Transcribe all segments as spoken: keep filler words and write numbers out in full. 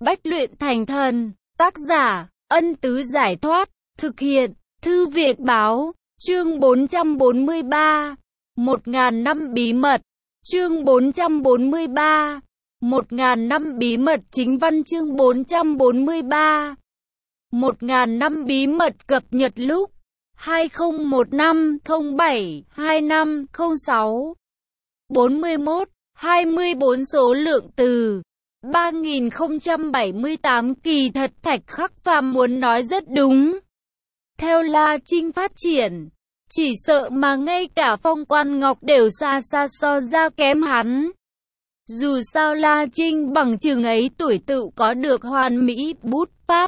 Bách luyện thành thần. Tác giả, Ân Tứ Giải Thoát. Thực hiện, Thư Viện Báo. Chương bốn trăm bốn mươi ba. Một ngàn năm bí mật. Chương bốn trăm bốn mươi ba. Một ngàn năm bí mật. Chính văn chương bốn trăm bốn mươi ba. Một ngàn năm bí mật cập nhật lúc hai không một năm không bảy hai năm không sáu. bốn mươi mốt, hai mươi bốn số lượng từ ba nghìn không trăm bảy mươi tám. Kỳ thật Thạch Khắc Phàm muốn nói rất đúng. Theo La Trinh phát triển, chỉ sợ mà ngay cả Phong Quan Ngọc đều xa xa so ra kém hắn. Dù sao La Trinh bằng chừng ấy tuổi tự có được hoàn mỹ bút pháp.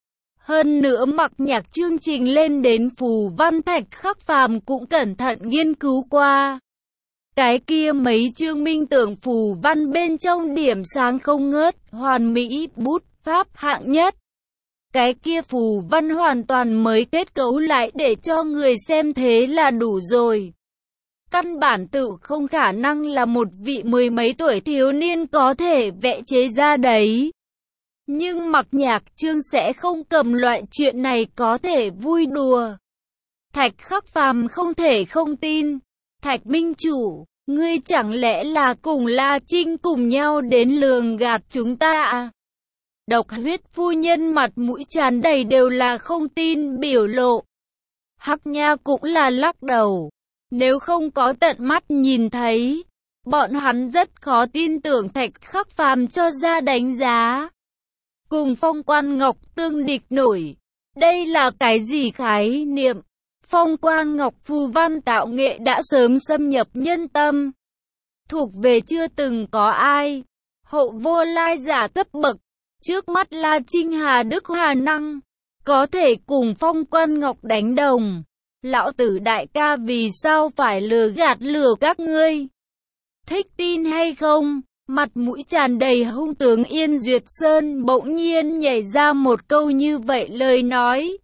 Hơn nữa mặc nhạc chương trình lên đến phù văn Thạch Khắc Phàm cũng cẩn thận nghiên cứu qua. Cái kia mấy chương minh tưởng phù văn bên trong điểm sáng không ngớt, hoàn mỹ bút pháp hạng nhất. Cái kia phù văn hoàn toàn mới kết cấu lại để cho người xem thế là đủ rồi. Căn bản tự không khả năng là một vị mười mấy tuổi thiếu niên có thể vẽ chế ra đấy. Nhưng mặc nhạc chương sẽ không cầm loại chuyện này có thể vui đùa. Thạch Khắc Phàm không thể không tin. Thạch minh chủ, ngươi chẳng lẽ là cùng La Trinh cùng nhau đến lường gạt chúng ta à? Độc Huyết phu nhân mặt mũi tràn đầy đều là không tin biểu lộ. Hắc Nha cũng là lắc đầu. Nếu không có tận mắt nhìn thấy, bọn hắn rất khó tin tưởng Thạch Khắc Phàm cho ra đánh giá. Cùng Phong Quan Ngọc tương địch nổi. Đây là cái gì khái niệm? Phong Quan Ngọc phù văn tạo nghệ đã sớm xâm nhập nhân tâm. Thuộc về chưa từng có ai. Hậu vô lai giả cấp bậc. Trước mắt là Trinh Hà Đức Hà Năng. Có thể cùng Phong Quan Ngọc đánh đồng. Lão tử đại ca vì sao phải lừa gạt lừa các ngươi? Thích tin hay không? Mặt mũi tràn đầy hung tướng Yên Duyệt Sơn bỗng nhiên nhảy ra một câu như vậy lời nói.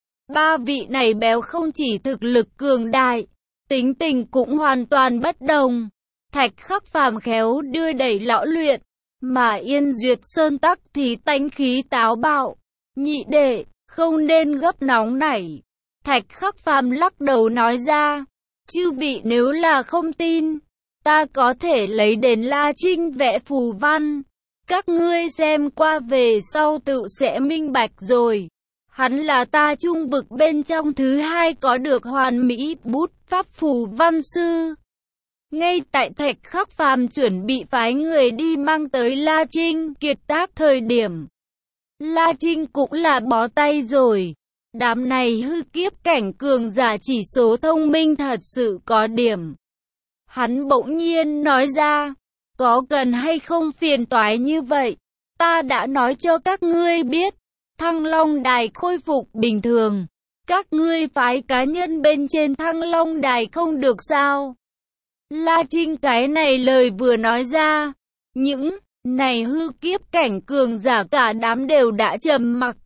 Ba vị này béo không chỉ thực lực cường đại, tính tình cũng hoàn toàn bất đồng. Thạch Khắc Phàm khéo đưa đẩy lão luyện, mà Yên Duyệt Sơn tắc thì tánh khí táo bạo. Nhị đệ, không nên gấp nóng nảy. Thạch Khắc Phàm lắc đầu nói ra, chư vị nếu là không tin, ta có thể lấy đến La Trinh vẽ phù văn. Các ngươi xem qua về sau tự sẽ minh bạch rồi. Hắn là ta trung vực bên trong thứ hai có được hoàn mỹ bút pháp phù văn sư. Ngay tại Thạch Khắc Phàm chuẩn bị phái người đi mang tới La Trinh kiệt tác thời điểm, La Trinh cũng là bó tay rồi. Đám này hư kiếp cảnh cường giả chỉ số thông minh thật sự có điểm. Hắn bỗng nhiên nói ra, có cần hay không phiền toái như vậy? Ta đã nói cho các ngươi biết, Thăng Long Đài khôi phục bình thường. Các ngươi phái cá nhân bên trên Thăng Long Đài không được sao? La Trinh cái này lời vừa nói ra, những này hư kiếp cảnh cường giả cả đám đều đã trầm mặc.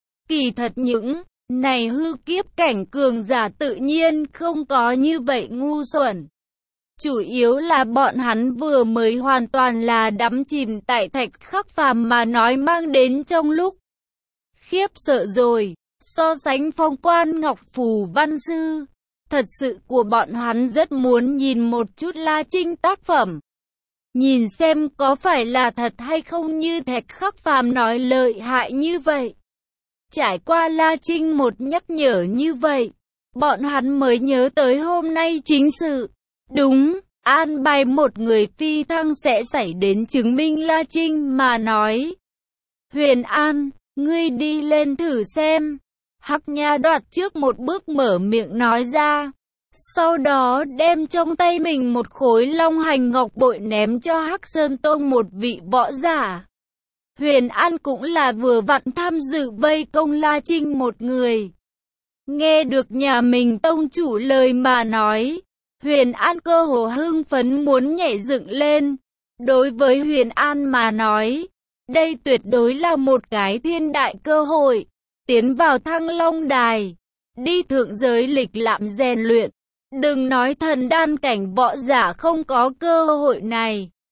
Kỳ thật những này hư kiếp cảnh cường giả tự nhiên không có như vậy ngu xuẩn. Chủ yếu là bọn hắn vừa mới hoàn toàn là đắm chìm tại Thạch Khắc Phàm mà nói mang đến trong lúc. Khiếp sợ rồi, so sánh Phong Quan Ngọc phù văn sư, thật sự của bọn hắn rất muốn nhìn một chút La Trinh tác phẩm. Nhìn xem có phải là thật hay không như Thạch Khắc Phàm nói lợi hại như vậy. Trải qua La Trinh một nhắc nhở như vậy, bọn hắn mới nhớ tới hôm nay chính sự. Đúng, an bài một người phi thăng sẽ xảy đến chứng minh La Trinh mà nói. Huyền An, ngươi đi lên thử xem. Hắc Nha đoạt trước một bước mở miệng nói ra. Sau đó đem trong tay mình một khối long hành ngọc bội ném cho Hắc Sơn Tông một vị võ giả. Huyền An cũng là vừa vặn tham dự vây công La Trinh một người. Nghe được nhà mình tông chủ lời mà nói, Huyền An cơ hồ hưng phấn muốn nhảy dựng lên. Đối với Huyền An mà nói, đây tuyệt đối là một cái thiên đại cơ hội, tiến vào Thăng Long Đài, đi thượng giới lịch lãm rèn luyện. Đừng nói thần đan cảnh võ giả không có cơ hội này.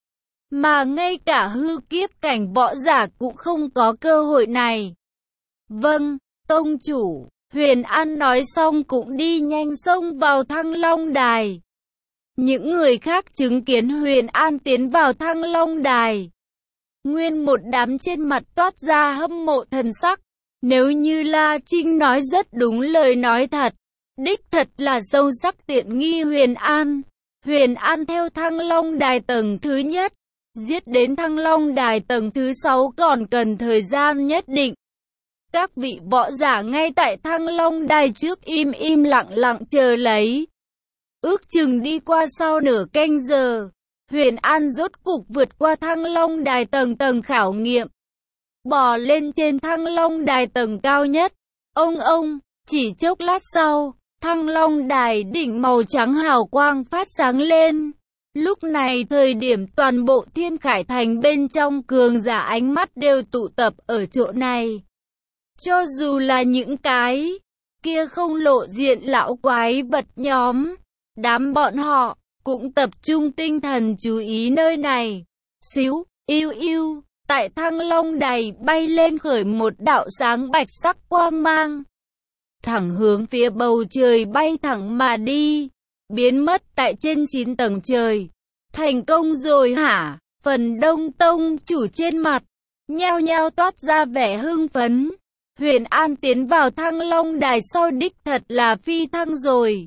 mà ngay cả hư kiếp cảnh võ giả cũng không có cơ hội này. Vâng, tông chủ, Huyền An nói xong cũng đi nhanh xông vào Thăng Long Đài. Những người khác chứng kiến Huyền An tiến vào Thăng Long Đài, nguyên một đám trên mặt toát ra hâm mộ thần sắc. Nếu như La Trinh nói rất đúng lời nói thật, đích thật là sâu sắc tiện nghi Huyền An. Huyền An theo Thăng Long Đài tầng thứ nhất, giết đến Thăng Long Đài tầng thứ sáu còn cần thời gian nhất định. Các vị võ giả ngay tại Thăng Long Đài trước im im lặng lặng chờ lấy. Ước chừng đi qua sau nửa canh giờ, Huyền An rốt cục vượt qua Thăng Long Đài tầng tầng khảo nghiệm, bò lên trên Thăng Long Đài tầng cao nhất. Ông ông, chỉ chốc lát sau, Thăng Long Đài đỉnh màu trắng hào quang phát sáng lên. Lúc này thời điểm toàn bộ Thiên Khải Thành bên trong cường giả ánh mắt đều tụ tập ở chỗ này. Cho dù là những cái kia không lộ diện lão quái vật nhóm, đám bọn họ cũng tập trung tinh thần chú ý nơi này. Xíu, yêu yêu, tại Thăng Long Đài bay lên khởi một đạo sáng bạch sắc quang mang, thẳng hướng phía bầu trời bay thẳng mà đi, biến mất tại trên chín tầng trời. Thành công rồi hả? Phần Đông tông chủ trên mặt nhao nhao toát ra vẻ hưng phấn. Huyền An tiến vào Thăng Long Đài sau đích thật là phi thăng rồi.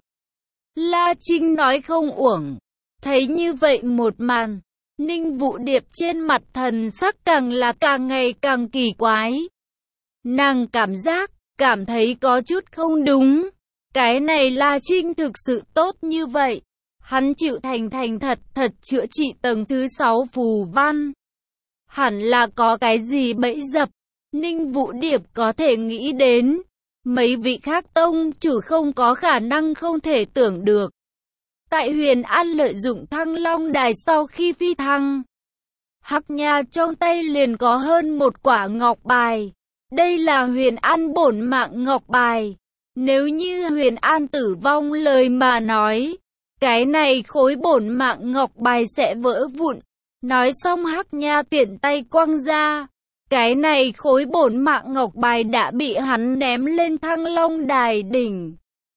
La Trinh nói không uổng. Thấy như vậy một màn, Ninh Vũ Điệp trên mặt thần sắc càng là càng ngày càng kỳ quái. Nàng cảm giác, cảm thấy có chút không đúng. Cái này La Trinh thực sự tốt như vậy. Hắn chịu thành thành thật thật chữa trị tầng thứ sáu phù văn. Hẳn là có cái gì bẫy dập. Ninh Vũ Điệp có thể nghĩ đến. Mấy vị khác tông chủ không có khả năng không thể tưởng được. Tại Huyền An lợi dụng Thăng Long Đài sau khi phi thăng, Hắc Nha trong tay liền có hơn một quả ngọc bài. Đây là Huyền An bổn mạng ngọc bài. Nếu như Huyền An tử vong lời mà nói, cái này khối bổn mạng ngọc bài sẽ vỡ vụn. Nói xong Hắc Nha tiện tay quăng ra. Cái này khối bổn mạng ngọc bài đã bị hắn ném lên Thăng Long Đài đỉnh.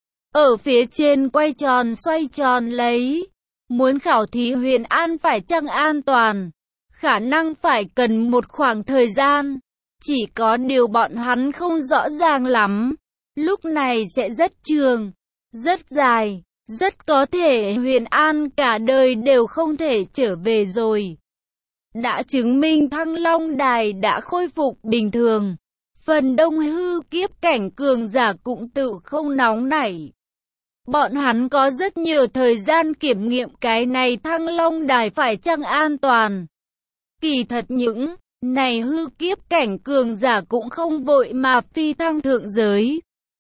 Ở phía trên quay tròn xoay tròn lấy. Muốn khảo thí Huyền An phải chăng an toàn, khả năng phải cần một khoảng thời gian. Chỉ có điều bọn hắn không rõ ràng lắm. Lúc này sẽ rất trường, rất dài. Rất có thể Huyền An cả đời đều không thể trở về rồi. Đã chứng minh Thăng Long Đài đã khôi phục bình thường. Phần đông hư kiếp cảnh cường giả cũng tự không nóng nảy. Bọn hắn có rất nhiều thời gian kiểm nghiệm cái này Thăng Long Đài phải chăng an toàn. Kỳ thật những này hư kiếp cảnh cường giả cũng không vội mà phi thăng thượng giới.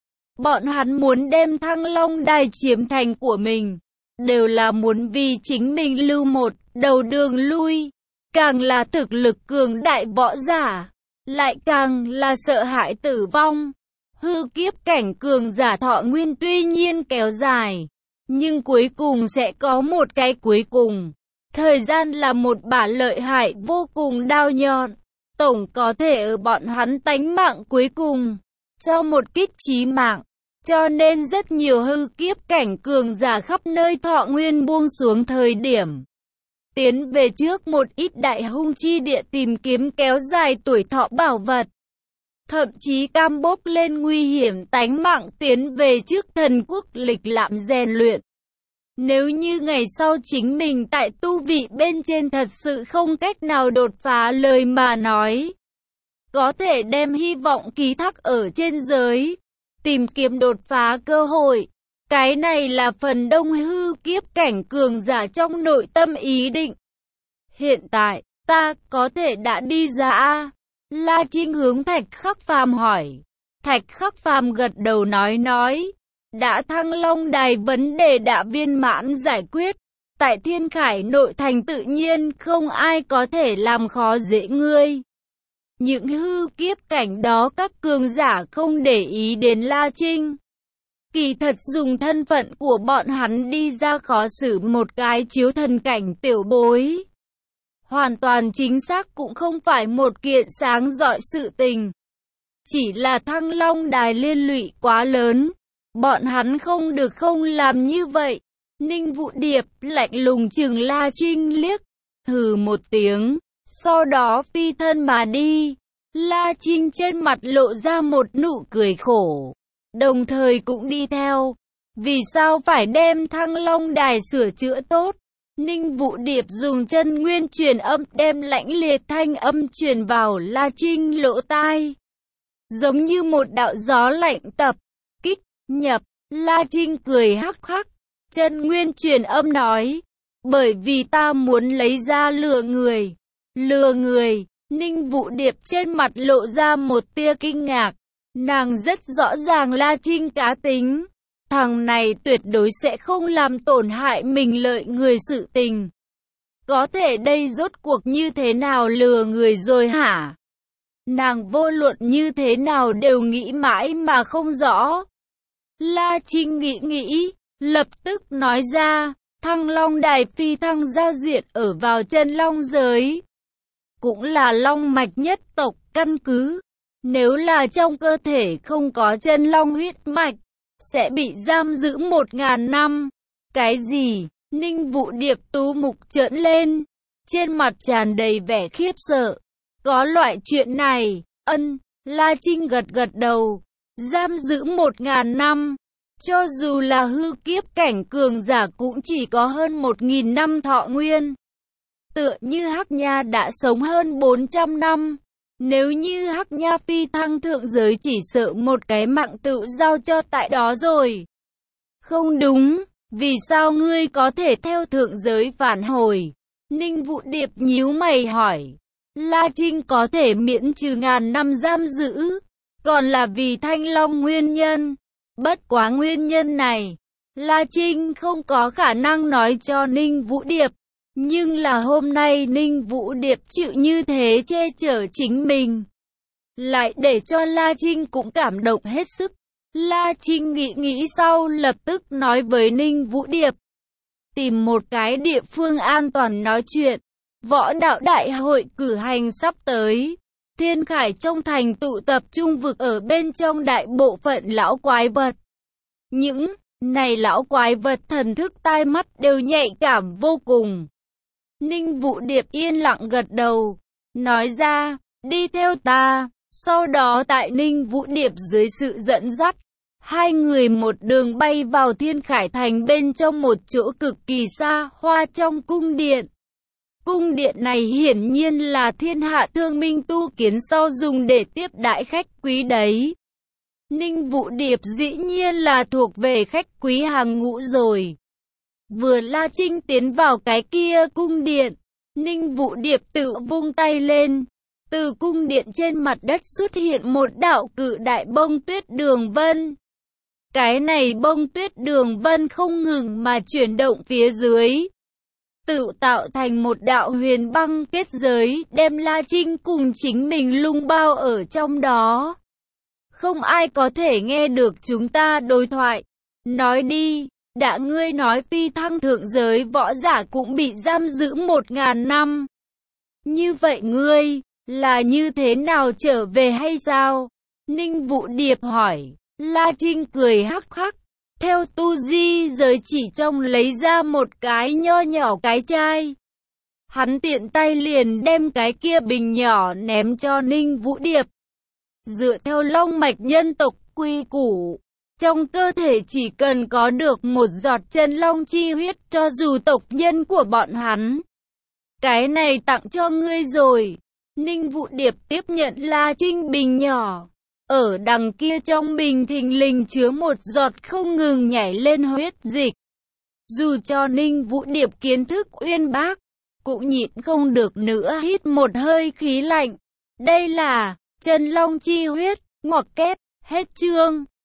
Bọn hắn muốn đem Thăng Long Đài chiếm thành của mình, đều là muốn vì chính mình lưu một đầu đường lui. Càng là thực lực cường đại võ giả, lại càng là sợ hãi tử vong. Hư kiếp cảnh cường giả thọ nguyên tuy nhiên kéo dài, nhưng cuối cùng sẽ có một cái cuối cùng. Thời gian là một bả lợi hại vô cùng đao nhọn, tổng có thể ở bọn hắn tánh mạng cuối cùng, cho một kích chí mạng. Cho nên rất nhiều hư kiếp cảnh cường giả khắp nơi thọ nguyên buông xuống thời điểm, tiến về trước một ít đại hung chi địa tìm kiếm kéo dài tuổi thọ bảo vật. Thậm chí cam bốc lên nguy hiểm tánh mạng tiến về trước thần quốc lịch lãm rèn luyện. Nếu như ngày sau chính mình tại tu vị bên trên thật sự không cách nào đột phá lời mà nói, có thể đem hy vọng ký thác ở trên giới, tìm kiếm đột phá cơ hội. Cái này là phần đông hư kiếp cảnh cường giả trong nội tâm ý định. Hiện tại, ta có thể đã đi ra a? La Trinh hướng Thạch Khắc Phàm hỏi. Thạch Khắc Phàm gật đầu nói nói. Đã Thăng Long Đài vấn đề đã viên mãn giải quyết. Tại Thiên Khải nội thành tự nhiên không ai có thể làm khó dễ ngươi. Những hư kiếp cảnh đó các cường giả không để ý đến La Trinh. Kỳ thật dùng thân phận của bọn hắn đi ra khó xử một cái chiếu thần cảnh tiểu bối, hoàn toàn chính xác cũng không phải một kiện sáng rọi sự tình. Chỉ là Thăng Long Đài liên lụy quá lớn, bọn hắn không được không làm như vậy. Ninh Vũ Điệp lạnh lùng chừng La Trinh liếc, hừ một tiếng, sau đó phi thân mà đi. La Trinh trên mặt lộ ra một nụ cười khổ, đồng thời cũng đi theo. Vì sao phải đem Thăng Long Đài sửa chữa tốt? Ninh Vũ Điệp dùng chân nguyên truyền âm đem lãnh liệt thanh âm truyền vào La Trinh lỗ tai. Giống như một đạo gió lạnh tập, kích, nhập. La Trinh cười hắc hắc, chân nguyên truyền âm nói, bởi vì ta muốn lấy ra lừa người. Lừa người, Ninh Vũ Điệp trên mặt lộ ra một tia kinh ngạc. Nàng rất rõ ràng La Trinh cá tính. Thằng này tuyệt đối sẽ không làm tổn hại mình lợi người sự tình. Có thể đây rốt cuộc như thế nào lừa người rồi hả? Nàng vô luận như thế nào đều nghĩ mãi mà không rõ. La Trinh nghĩ nghĩ, lập tức nói ra, Thăng Long Đài phi thăng giao diện ở vào chân long giới. Cũng là long mạch nhất tộc căn cứ. Nếu là trong cơ thể không có chân long huyết mạch, sẽ bị giam giữ một ngàn năm. Cái gì? Ninh Vũ Điệp tú mục trợn lên, trên mặt tràn đầy vẻ khiếp sợ. Có loại chuyện này? Ân, La Trinh gật gật đầu. Giam giữ một ngàn năm, cho dù là hư kiếp cảnh cường giả cũng chỉ có hơn một nghìn năm thọ nguyên. Tựa như Hắc Nha đã sống hơn bốn trăm năm. Nếu như Hắc Nha phi thăng thượng giới chỉ sợ một cái mạng tự giao cho tại đó rồi. Không đúng, vì sao ngươi có thể theo thượng giới phản hồi? Ninh Vũ Điệp nhíu mày hỏi. La Trinh có thể miễn trừ ngàn năm giam giữ, còn là vì Thanh Long nguyên nhân. Bất quá nguyên nhân này, La Trinh không có khả năng nói cho Ninh Vũ Điệp. Nhưng là hôm nay Ninh Vũ Điệp chịu như thế che chở chính mình, lại để cho La Trinh cũng cảm động hết sức. La Trinh nghĩ nghĩ sau lập tức nói với Ninh Vũ Điệp. Tìm một cái địa phương an toàn nói chuyện. Võ đạo đại hội cử hành sắp tới. Thiên Khải trong thành tụ tập trung vực ở bên trong đại bộ phận lão quái vật. Những này lão quái vật thần thức tai mắt đều nhạy cảm vô cùng. Ninh Vũ Điệp yên lặng gật đầu, nói ra, đi theo ta. Sau đó tại Ninh Vũ Điệp dưới sự dẫn dắt, hai người một đường bay vào Thiên Khải thành bên trong một chỗ cực kỳ xa hoa trong cung điện. Cung điện này hiển nhiên là thiên hạ thương minh tu kiến sau dùng để tiếp đãi khách quý đấy. Ninh Vũ Điệp dĩ nhiên là thuộc về khách quý hàng ngũ rồi. Vừa La Trinh tiến vào cái kia cung điện, Ninh Vũ Điệp tự vung tay lên. Từ cung điện trên mặt đất xuất hiện một đạo cự đại bông tuyết đường vân. Cái này bông tuyết đường vân không ngừng mà chuyển động phía dưới, tự tạo thành một đạo huyền băng kết giới, đem La Trinh cùng chính mình lung bao ở trong đó. Không ai có thể nghe được chúng ta đối thoại. Nói đi, đã ngươi nói phi thăng thượng giới võ giả cũng bị giam giữ một ngàn năm. Như vậy ngươi, là như thế nào trở về hay sao? Ninh Vũ Điệp hỏi. La Trinh cười hắc hắc. Theo tu di giới chỉ trong lấy ra một cái nho nhỏ cái chai. Hắn tiện tay liền đem cái kia bình nhỏ ném cho Ninh Vũ Điệp. Dựa theo long mạch nhân tộc quy củ, trong cơ thể chỉ cần có được một giọt chân long chi huyết cho dù tộc nhân của bọn hắn. Cái này tặng cho ngươi rồi. Ninh Vũ Điệp tiếp nhận La Trinh bình nhỏ. Ở đằng kia trong bình thình lình chứa một giọt không ngừng nhảy lên huyết dịch. Dù cho Ninh Vũ Điệp kiến thức uyên bác, cũng nhịn không được nữa hít một hơi khí lạnh. Đây là chân long chi huyết, ngoặc kép, hết chương.